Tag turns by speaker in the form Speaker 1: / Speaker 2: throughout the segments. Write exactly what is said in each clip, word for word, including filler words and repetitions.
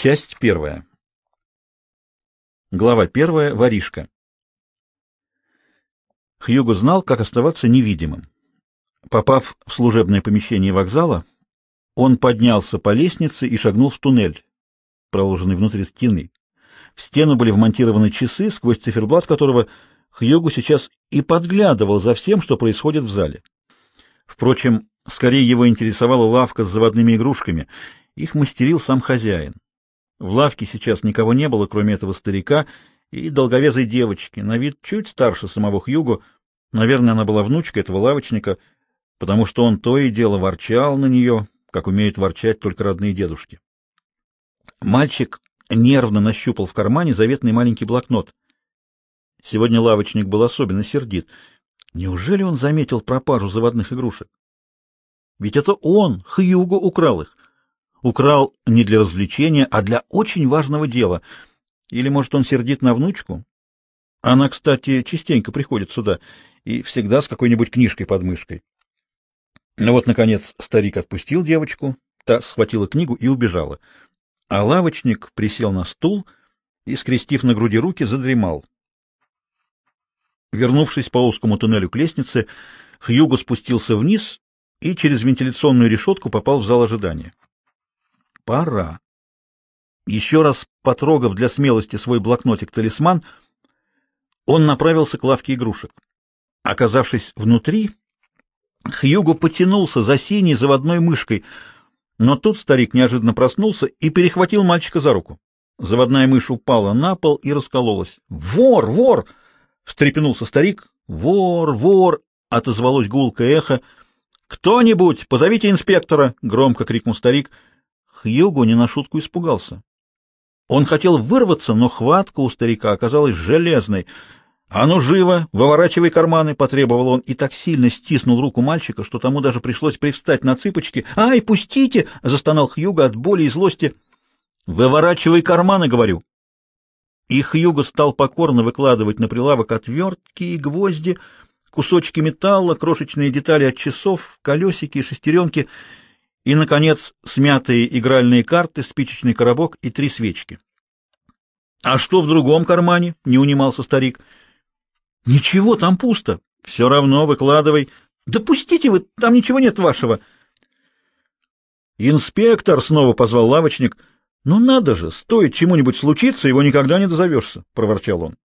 Speaker 1: Часть первая. Глава первая. Воришка. Хьюго знал, как оставаться невидимым. Попав в служебное помещение вокзала, он поднялся по лестнице и шагнул в туннель, проложенный внутри стены. В стену были вмонтированы часы, сквозь циферблат которого Хьюго сейчас и подглядывал за всем, что происходит в зале. Впрочем, скорее его интересовала лавка с заводными игрушками. Их мастерил сам хозяин. В лавке сейчас никого не было, кроме этого старика и долговязой девочки, на вид чуть старше самого Хьюго. Наверное, она была внучкой этого лавочника, потому что он то и дело ворчал на нее, как умеют ворчать только родные дедушки. Мальчик нервно нащупал в кармане заветный маленький блокнот. Сегодня лавочник был особенно сердит. Неужели он заметил пропажу заводных игрушек? Ведь это он, Хьюго, украл их. Украл не для развлечения, а для очень важного дела. Или, может, он сердит на внучку? Она, кстати, частенько приходит сюда и всегда с какой-нибудь книжкой под мышкой. Но вот, наконец, старик отпустил девочку, та схватила книгу и убежала. А лавочник присел на стул и, скрестив на груди руки, задремал. Вернувшись по узкому туннелю к лестнице, Хьюго спустился вниз и через вентиляционную решетку попал в зал ожидания. Пора. Еще раз потрогав для смелости свой блокнотик-талисман, он направился к лавке игрушек. Оказавшись внутри, Хьюго потянулся за синей заводной мышкой, но тут старик неожиданно проснулся и перехватил мальчика за руку. Заводная мышь упала на пол и раскололась. «Вор! Вор!» — встрепенулся старик. «Вор! Вор!» — отозвалось гулкое эхо. «Кто-нибудь, позовите инспектора!» — громко крикнул старик. Хьюго не на шутку испугался. Он хотел вырваться, но хватка у старика оказалась железной. «А ну, живо! Выворачивай карманы!» — потребовал он и так сильно стиснул руку мальчика, что тому даже пришлось привстать на цыпочки. «Ай, пустите!» — застонал Хьюго от боли и злости. «Выворачивай карманы, говорю!» И Хьюго стал покорно выкладывать на прилавок отвертки и гвозди, кусочки металла, крошечные детали от часов, колесики и шестеренки — и, наконец, смятые игральные карты, спичечный коробок и три свечки. — А что в другом кармане? — не унимался старик. — Ничего, там пусто. — Все равно выкладывай. — Да пустите вы, там ничего нет вашего. — Инспектор! — снова позвал лавочник. — Ну надо же, стоит чему-нибудь случиться, его никогда не дозовешься, — проворчал он.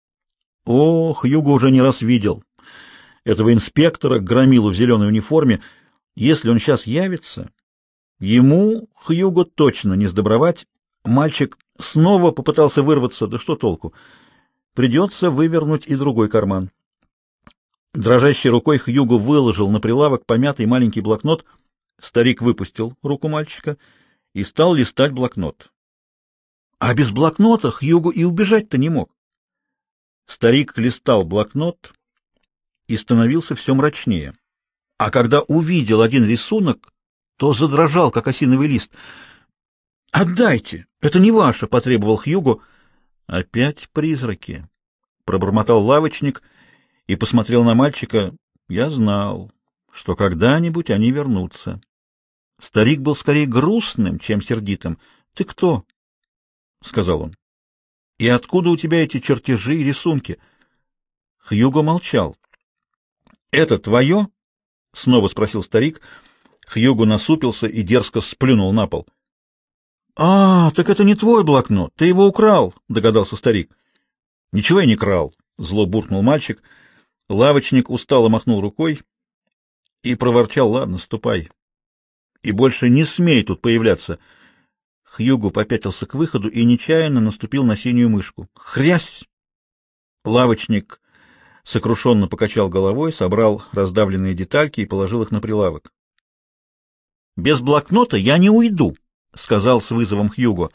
Speaker 1: Ох, Хьюго уже не раз видел этого инспектора, громилу в зеленой униформе. Если он сейчас явится, ему, Хьюго, точно не сдобровать. Мальчик снова попытался вырваться, да что толку? Придется вывернуть и другой карман. Дрожащей рукой Хьюго выложил на прилавок помятый маленький блокнот. Старик выпустил руку мальчика и стал листать блокнот. А без блокнота Хьюго и убежать-то не мог. Старик листал блокнот и становился все мрачнее. А когда увидел один рисунок, то задрожал, как осиновый лист. «Отдайте! Это не ваше!» — потребовал Хьюго. «Опять призраки!» — пробормотал лавочник и посмотрел на мальчика. «Я знал, что когда-нибудь они вернутся». Старик был скорее грустным, чем сердитым. «Ты кто?» — сказал он. «И откуда у тебя эти чертежи и рисунки?» Хьюго молчал. «Это твое?» — снова спросил старик. Хьюго насупился и дерзко сплюнул на пол. — А, так это не твой блокнот, ты его украл, — догадался старик. — Ничего я не крал, — зло буркнул мальчик. Лавочник устало махнул рукой и проворчал: — Ладно, ступай. И больше не смей тут появляться. Хьюго попятился к выходу и нечаянно наступил на синюю мышку. Хрясь! Лавочник сокрушенно покачал головой, собрал раздавленные детальки и положил их на прилавок. — Без блокнота я не уйду, — сказал с вызовом Хьюго.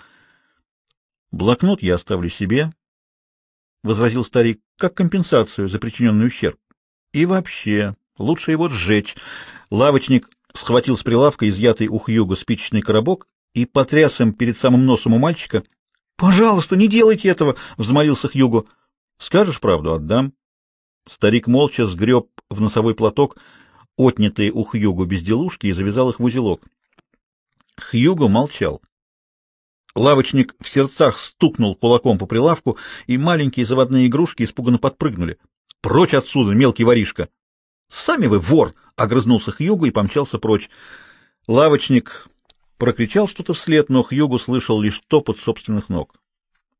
Speaker 1: — Блокнот я оставлю себе, — возразил старик, — как компенсацию за причиненный ущерб. И вообще, лучше его сжечь. Лавочник схватил с прилавка изъятый у Хьюго спичечный коробок и потряс им перед самым носом у мальчика. — Пожалуйста, не делайте этого, — взмолился Хьюго. — Скажешь правду — отдам. Старик молча сгреб в носовой платок отнятые у Хьюго безделушки и завязал их в узелок. Хьюго молчал. Лавочник в сердцах стукнул кулаком по прилавку, и маленькие заводные игрушки испуганно подпрыгнули. «Прочь отсюда, мелкий воришка!» «Сами вы вор!» — огрызнулся Хьюго и помчался прочь. Лавочник прокричал что-то вслед, но Хьюго слышал лишь топот собственных ног.